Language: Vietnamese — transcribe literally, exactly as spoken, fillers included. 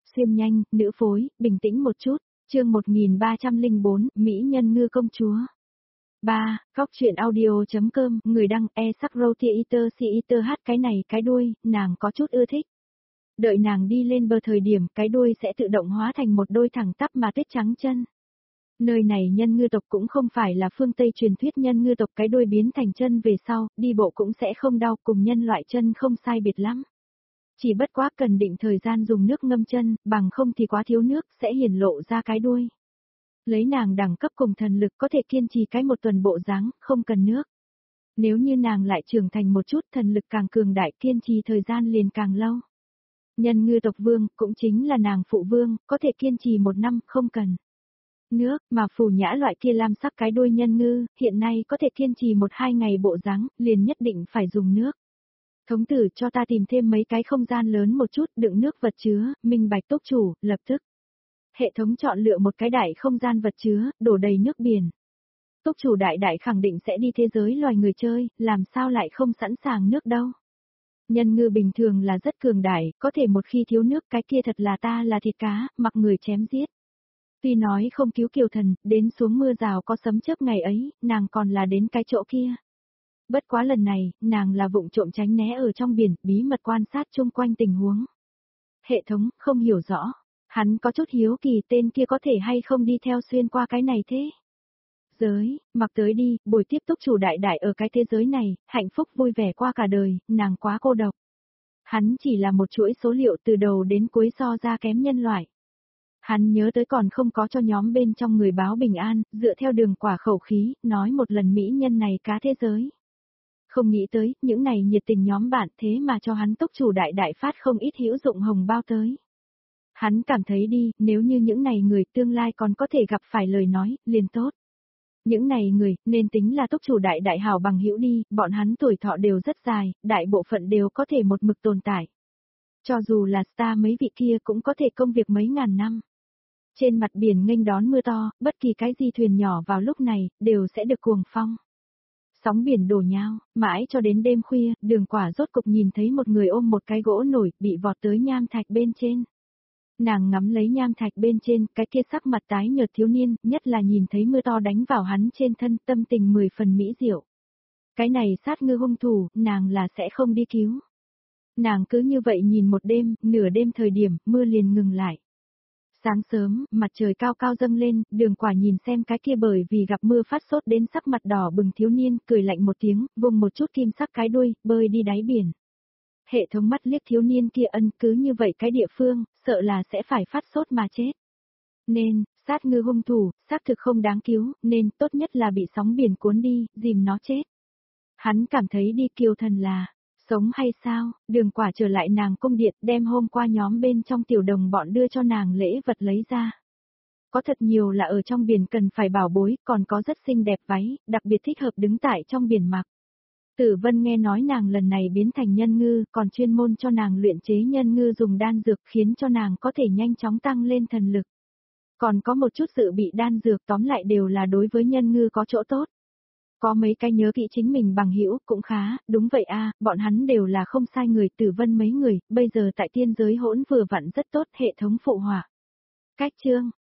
xuyên nhanh, nữ phối, bình tĩnh một chút, chương một nghìn ba trăm lẻ bốn, Mỹ nhân ngư công chúa. ba. Góc truyện audio.com, người đăng e sắc rotiator theater hát cái này cái đuôi, nàng có chút ưa thích. Đợi nàng đi lên bờ thời điểm, cái đuôi sẽ tự động hóa thành một đôi thẳng tắp mà tuyết trắng chân. Nơi này nhân ngư tộc cũng không phải là phương Tây truyền thuyết nhân ngư tộc cái đuôi biến thành chân về sau, đi bộ cũng sẽ không đau, cùng nhân loại chân không sai biệt lắm. Chỉ bất quá cần định thời gian dùng nước ngâm chân, bằng không thì quá thiếu nước sẽ hiển lộ ra cái đuôi. Lấy nàng đẳng cấp cùng thần lực có thể kiên trì cái một tuần bộ dáng, không cần nước. Nếu như nàng lại trưởng thành một chút, thần lực càng cường đại, kiên trì thời gian liền càng lâu. Nhân ngư tộc vương, cũng chính là nàng phụ vương, có thể kiên trì một năm, không cần nước, mà phù nhã loại kia lam sắc cái đuôi nhân ngư, hiện nay có thể kiên trì một hai ngày bộ dáng, liền nhất định phải dùng nước. Thống tử cho ta tìm thêm mấy cái không gian lớn một chút, đựng nước vật chứa, minh bạch túc chủ, lập tức. Hệ thống chọn lựa một cái đại không gian vật chứa, đổ đầy nước biển. Túc chủ đại đại khẳng định sẽ đi thế giới loài người chơi, làm sao lại không sẵn sàng nước đâu. Nhân ngư bình thường là rất cường đại, có thể một khi thiếu nước cái kia thật là ta là thịt cá, mặc người chém giết. Tuy nói không cứu kiều thần, đến xuống mưa rào có sấm chớp ngày ấy, nàng còn là đến cái chỗ kia. Bất quá lần này, nàng là vụng trộm tránh né ở trong biển, bí mật quan sát chung quanh tình huống. Hệ thống, không hiểu rõ. Hắn có chút hiếu kỳ tên kia có thể hay không đi theo xuyên qua cái này thế. Giới, mặc tới đi, buổi tiếp túc chủ đại đại ở cái thế giới này, hạnh phúc vui vẻ qua cả đời, nàng quá cô độc. Hắn chỉ là một chuỗi số liệu từ đầu đến cuối so ra kém nhân loại. Hắn nhớ tới còn không có cho nhóm bên trong người báo bình an, dựa theo đường quả khẩu khí, nói một lần mỹ nhân này cá thế giới. Không nghĩ tới, những này nhiệt tình nhóm bạn thế mà cho hắn túc chủ đại đại phát không ít hữu dụng hồng bao tới. Hắn cảm thấy đi, nếu như những này người tương lai còn có thể gặp phải lời nói, liền tốt. Những này người, nên tính là túc chủ đại đại hảo bằng hữu đi, bọn hắn tuổi thọ đều rất dài, đại bộ phận đều có thể một mực tồn tại. Cho dù là star mấy vị kia cũng có thể công việc mấy ngàn năm. Trên mặt biển nghênh đón mưa to, bất kỳ cái gì thuyền nhỏ vào lúc này, đều sẽ được cuồng phong. Sóng biển đổ nhao, mãi cho đến đêm khuya, đường quả rốt cục nhìn thấy một người ôm một cái gỗ nổi, bị vọt tới nham thạch bên trên. Nàng ngắm lấy nham thạch bên trên, cái kia sắc mặt tái nhợt thiếu niên, nhất là nhìn thấy mưa to đánh vào hắn trên thân, tâm tình mười phần mỹ diệu. Cái này sát ngư hung thủ, nàng là sẽ không đi cứu. Nàng cứ như vậy nhìn một đêm, nửa đêm thời điểm, mưa liền ngừng lại. Sáng sớm, mặt trời cao cao dâng lên, đường quả nhìn xem cái kia bởi vì gặp mưa phát sốt đến sắc mặt đỏ bừng thiếu niên, cười lạnh một tiếng, vùng một chút kim sắc cái đuôi, bơi đi đáy biển. Hệ thống mắt liếc thiếu niên kia ân cứ như vậy cái địa phương, sợ là sẽ phải phát sốt mà chết. Nên, sát ngư hung thủ, xác thực không đáng cứu, nên tốt nhất là bị sóng biển cuốn đi, dìm nó chết. Hắn cảm thấy đi kiều thần là, sống hay sao, đường quả trở lại nàng cung điện đem hôm qua nhóm bên trong tiểu đồng bọn đưa cho nàng lễ vật lấy ra. Có thật nhiều là ở trong biển cần phải bảo bối, còn có rất xinh đẹp váy, đặc biệt thích hợp đứng tại trong biển mặc. Tử Vân nghe nói nàng lần này biến thành nhân ngư, còn chuyên môn cho nàng luyện chế nhân ngư dùng đan dược khiến cho nàng có thể nhanh chóng tăng lên thần lực. Còn có một chút sự bị đan dược tóm lại đều là đối với nhân ngư có chỗ tốt. Có mấy cái nhớ kỹ chính mình bằng hữu cũng khá, đúng vậy a, bọn hắn đều là không sai người. Tử Vân mấy người, bây giờ tại tiên giới hỗn vừa vặn rất tốt, hệ thống phụ họa. Cách chương,